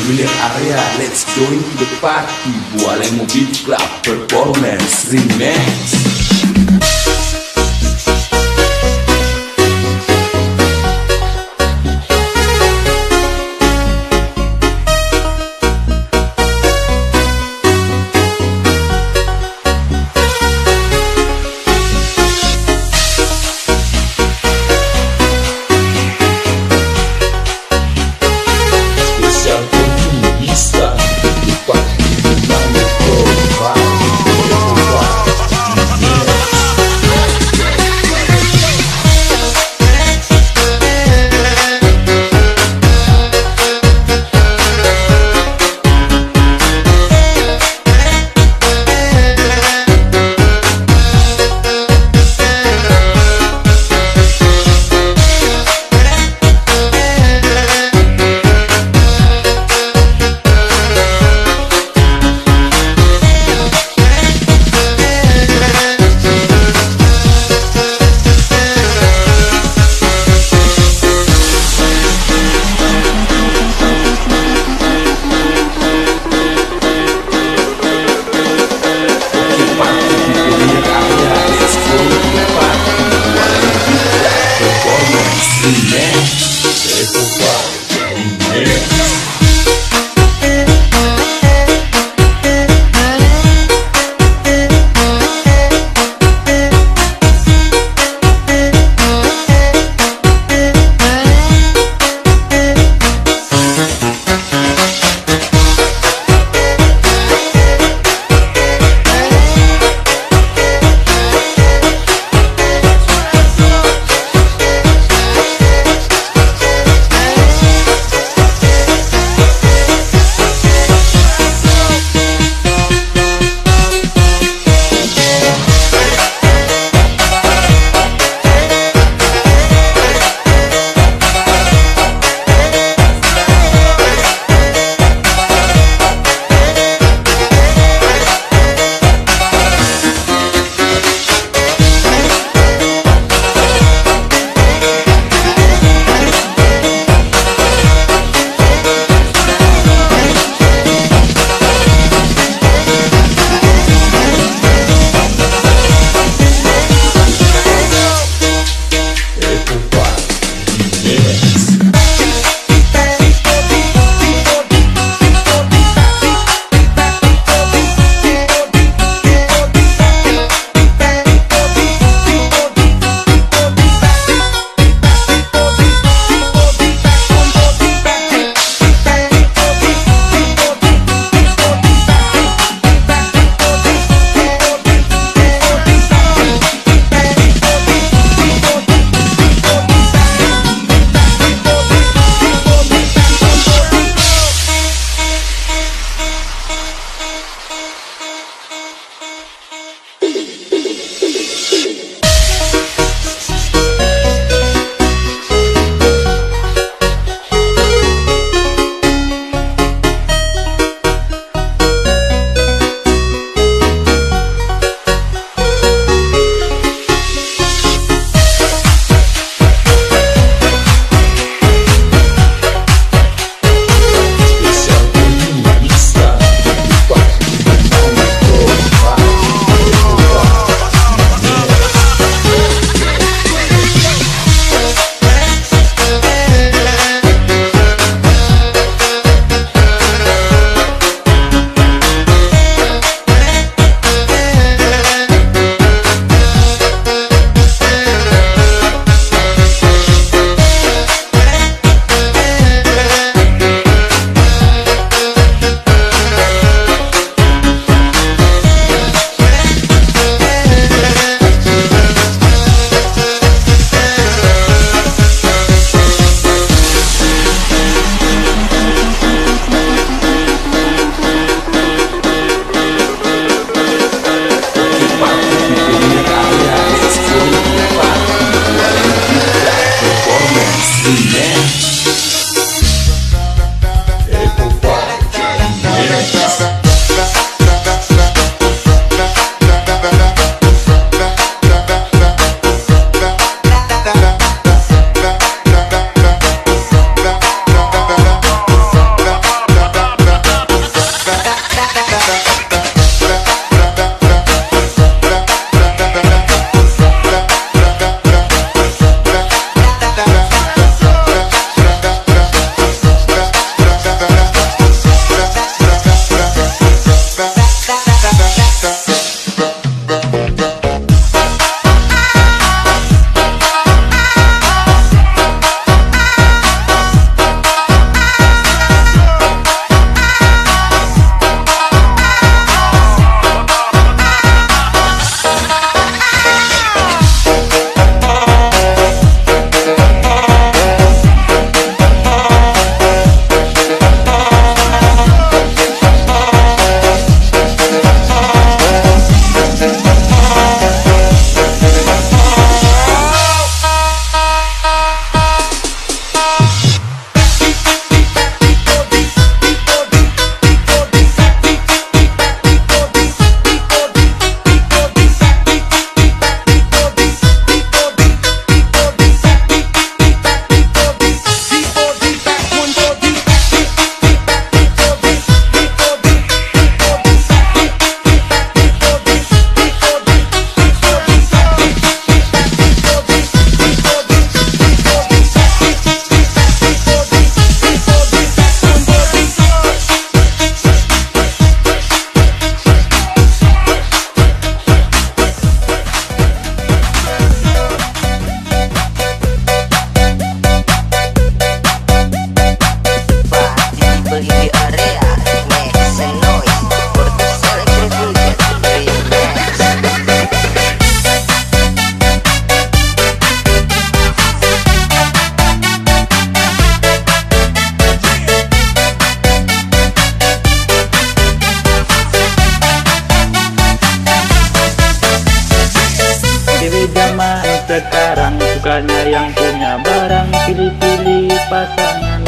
Familiar area, let's join to the party. Bualemo Beach Club Performance Remix.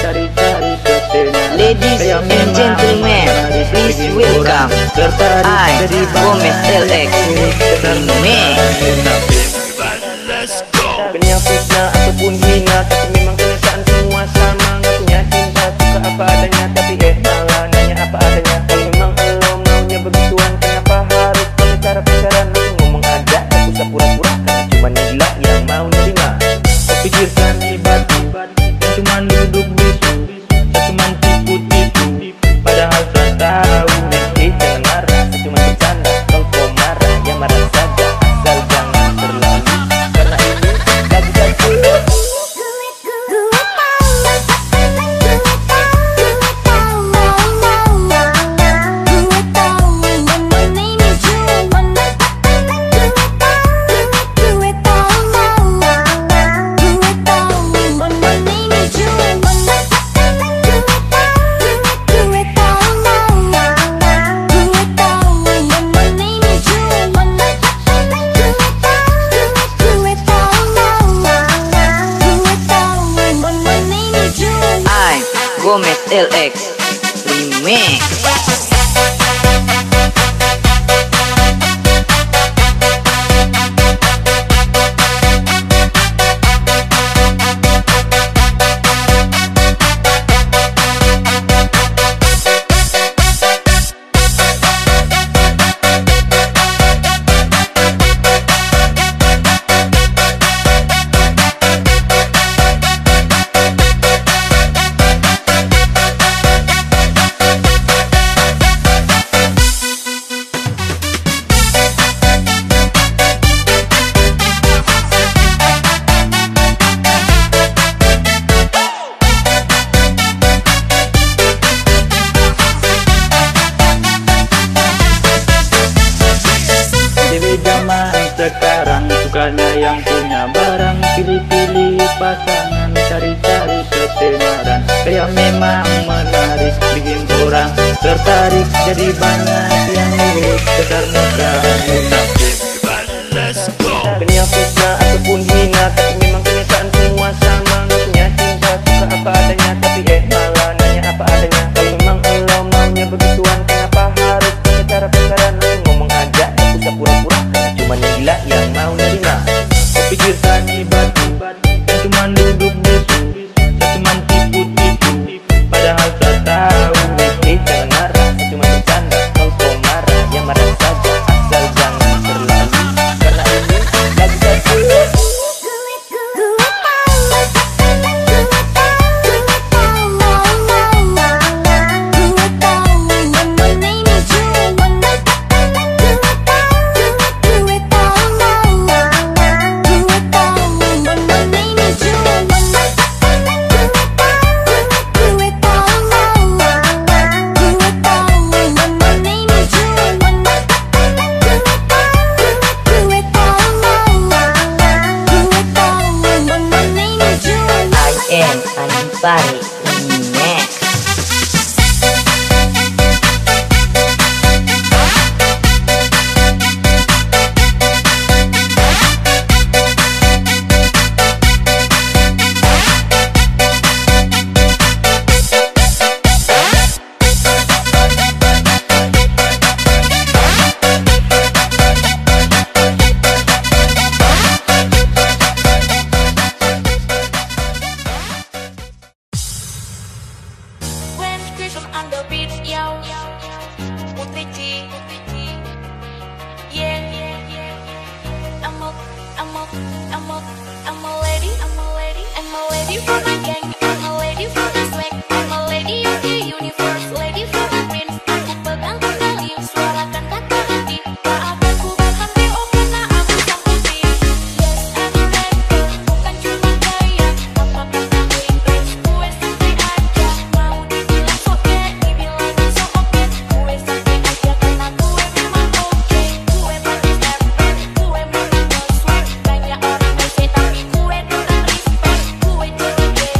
Ladies and gentlemen, please welcome I, Gomez LX Remix. Yang fitnah ataupun hina, tapi memang kenyataan semua sama. Gak punya cinta, suka apa adanya, tapi malah nanya apa adanya. Kalau memang lo maunya begituan, kenapa harus pakai cara pacaran? Langsung ngomong ada, tak usah pura-pura, karena cuma gila yang mau nerima. Kau pikirkan hebat, yang cuma duduk bisu, tak cuma tipu-tipu, padahal saya tahu. Jangan marah, saya cuma bercanda. Kalau kau marah, ya marah saja, asal jangan terlalu, karena ini Gomez LX Remix. sekarang sukanya yang punya barang, pilih-pilih pasangan, cari-cari ketenaran. Kayak memang menarik, bikin orang tertarik, jadi banyak yang lirik karena kamu munafik. Yang fitnah ataupun hina, tapi memang kenyataan semua sama. Gak punya cinta, suka apa adanya, tapi malah nanya apa adanya. Kalau memang lo maunya begituan, kenapa harus pakai cara pacaran? Langsung ngomong aja, tak usah pura-pura, karena cuma gila yang mau nerima. Kau pikirkan hebat, yang cuma duduk bisu, saya cuma tipu-tipu, padahal saya tahu. Jangan marah, saya cuma bercanda. Kalau kau marah, ya marah saja, asal jangan terlalu, karena ini lagu satu. Anipari Remix. On the beat, yo, Putri G, yeah, I'm a lady, I'm a lady for the gang, I'm a lady for the swag, I'm a lady of the universe, lady for the prince. Aku pegang kendali, suarakan kata hati, tak akan ku berhenti, oh karena aku sang putri. Yes, I'm a rapper, bukan cuma gaya, tanpa kata Inggris, gue santai aja, mau dibilang soke, dibilang so oke, gue santai aja karena gue memang oke. Gue pakai snapper, gue memang nge-swag, banyak orang bese tapi gue tetap respect, gue jadi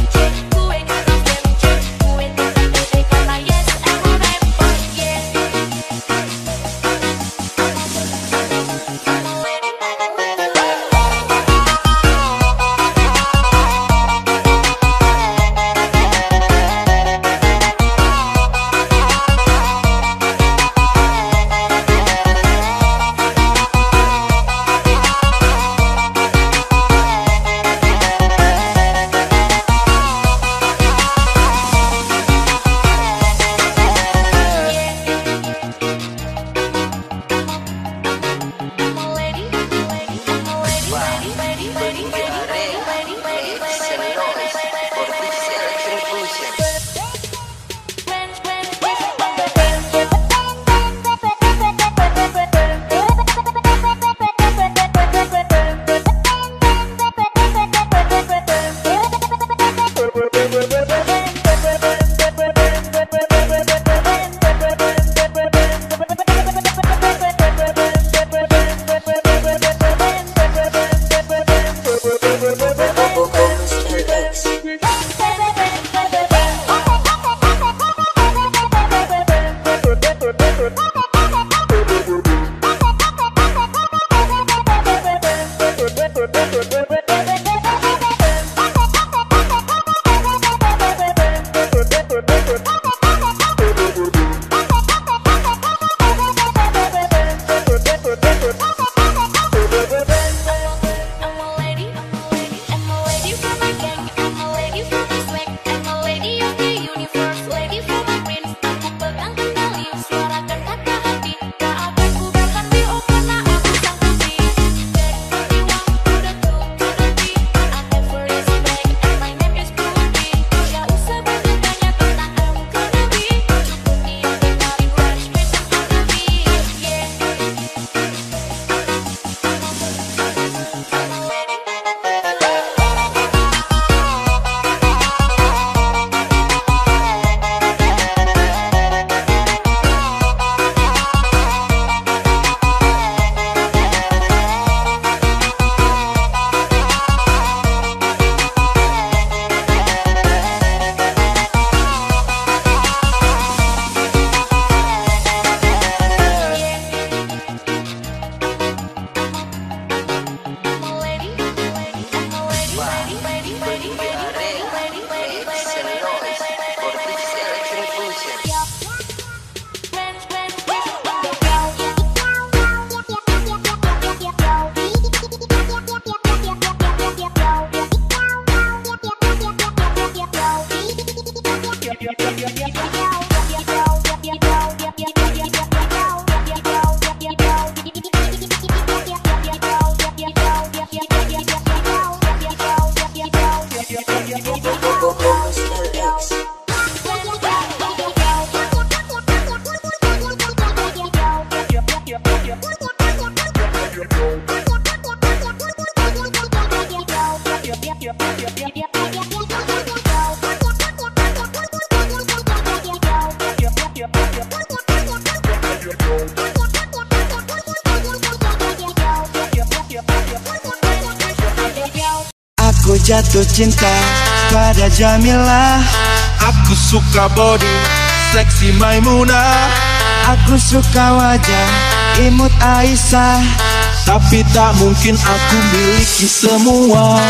Aku jatuh cinta pada Jamila. Aku suka body seksi Maimunah. Aku suka wajah imut Aisyah. Tapi tak mungkin aku miliki semua.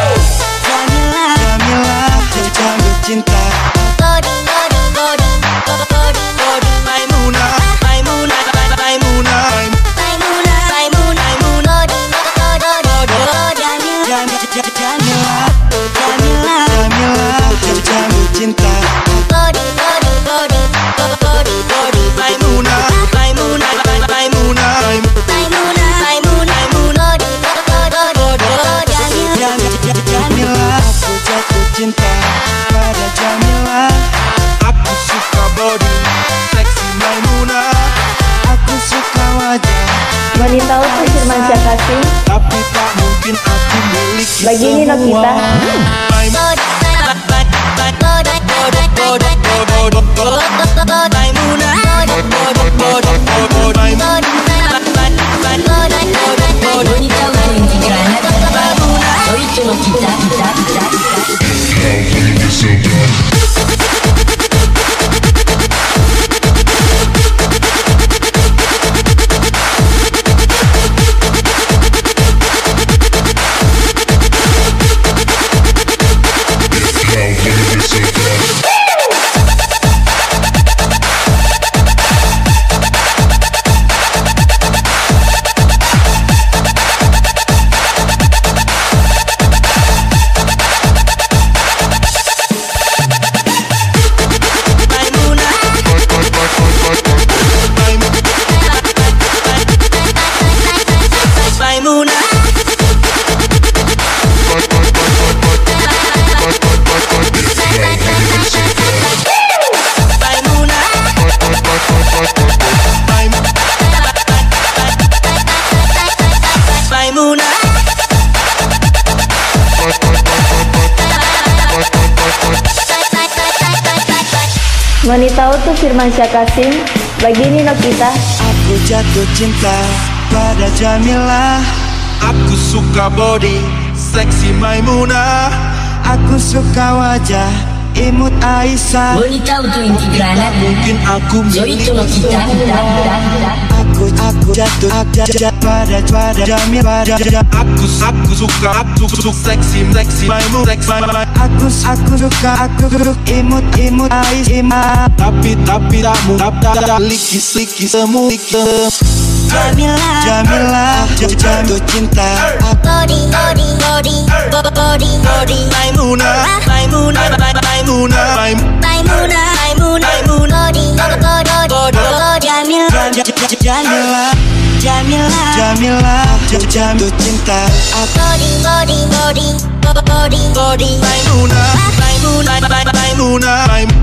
Jamila jatuh cinta. Maimunah, Maimunah, Maimunah, Jamila jatuh cinta. Maimunah, Maimunah, Maimunah, Jamila, aku jatuh cinta pada Jamila. Aku suka body seksi Maimunah. Aku suka wajah. Wanita utuh Firmansyah Kasih. Tapi tak mungkin aku miliki Bagi Nino kita. Wanita utuh Firmansyah Kasih. Bagi Nino kita. Aku jatuh cinta pada Jamila. Aku suka body seksi Maimunah. Aku suka wajah imut Aisyah. Wanita utuh inti granat. Mungkin aku miliki semua. Aku jatuh pada Jamila. Aku suka seksi Maimunah. Aku suka imut Aisyah. Tapi tak miliki semua. Jamila jatuh cinta. Maimunah, Maimunah, Maimunah, Jamila jatuh cinta. Maimunah, Maimunah, Maimunah,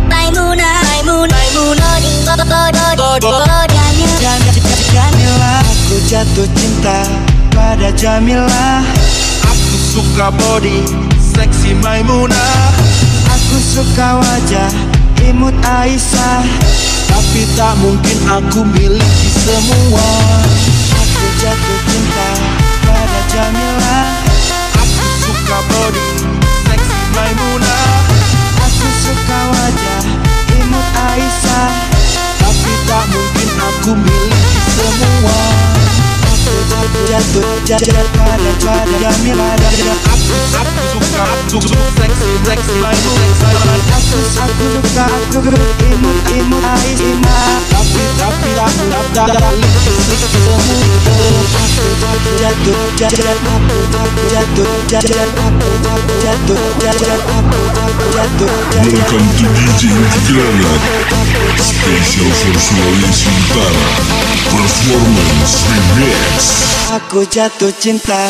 Jamila, aku jatuh cinta pada Jamila. Aku suka body seksi Maimunah. Aku suka wajah imut Aisyah. Tapi tak mungkin aku miliki semua. Aku jatuh cinta pada Jamila. Aku suka body seksi Maimunah. Aku suka wajah imut Aisyah. Tapi tak mungkin aku miliki semua. Aku jatuh pada Jamila. Aku suka seksi Maimunah. Aku suka imut Aisyah. Tapi tak miliki semua. Welcome to DJ Granat, special for Sulawesi Utara, performance remix. Aku jatuh cinta.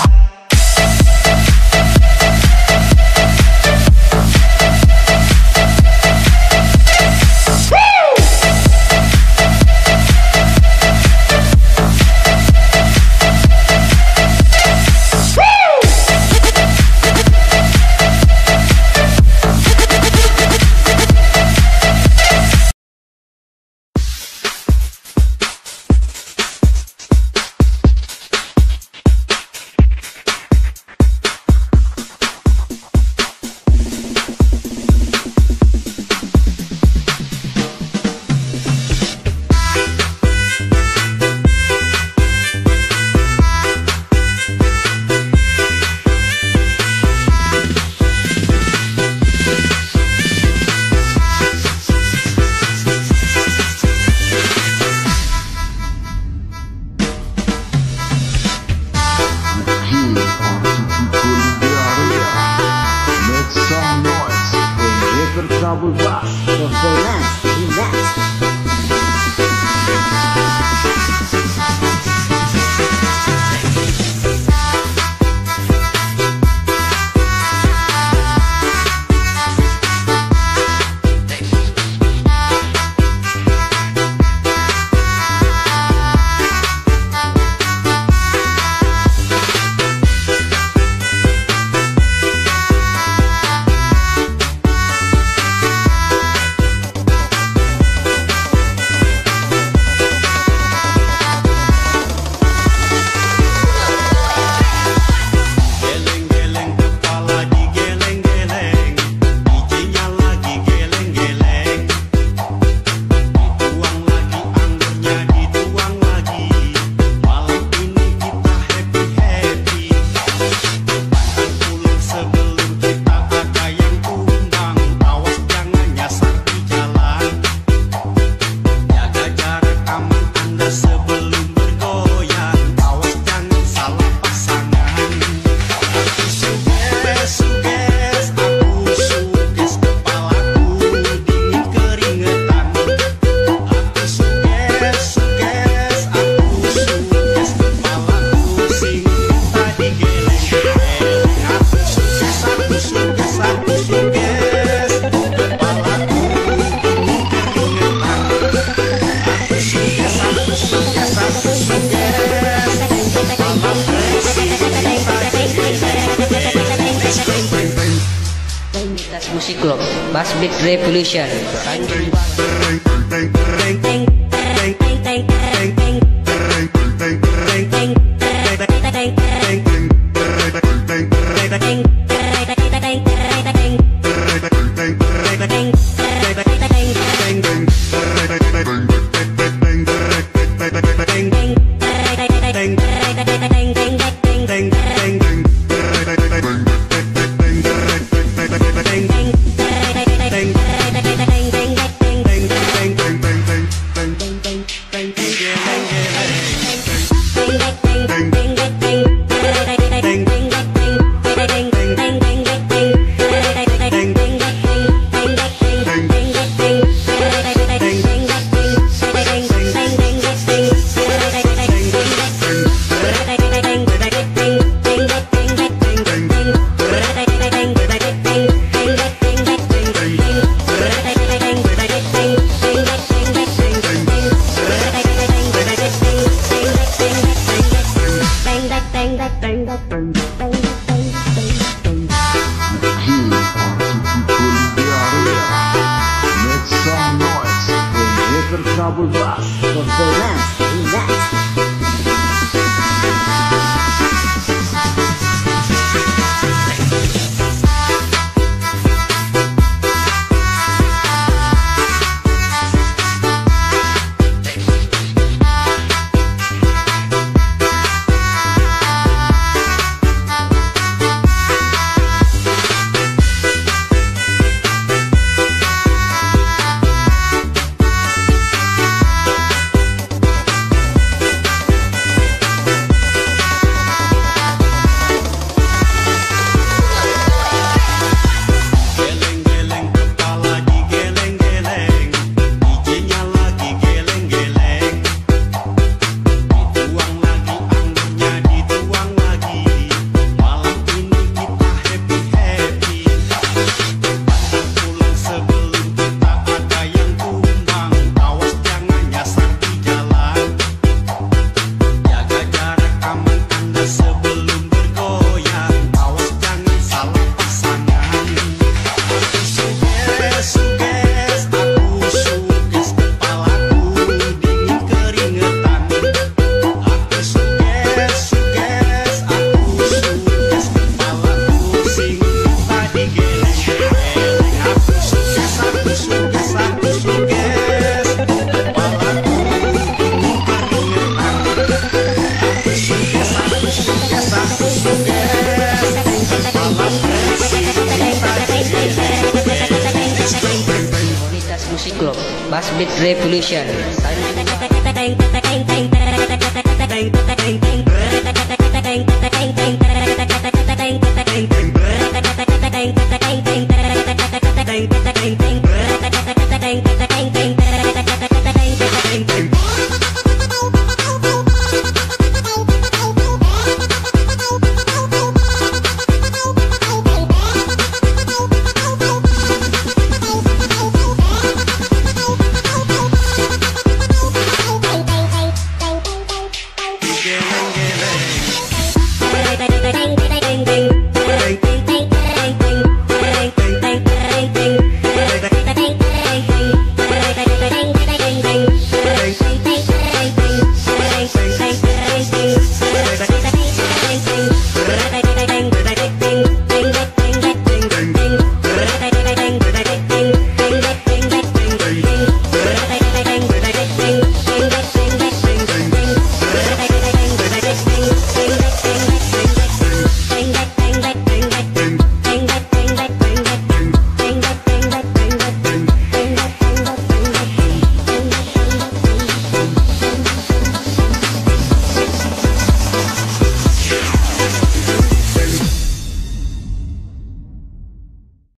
Musik Club, Bass Beat Revolution. Music Club, Bass Beat Revolution. Thank you.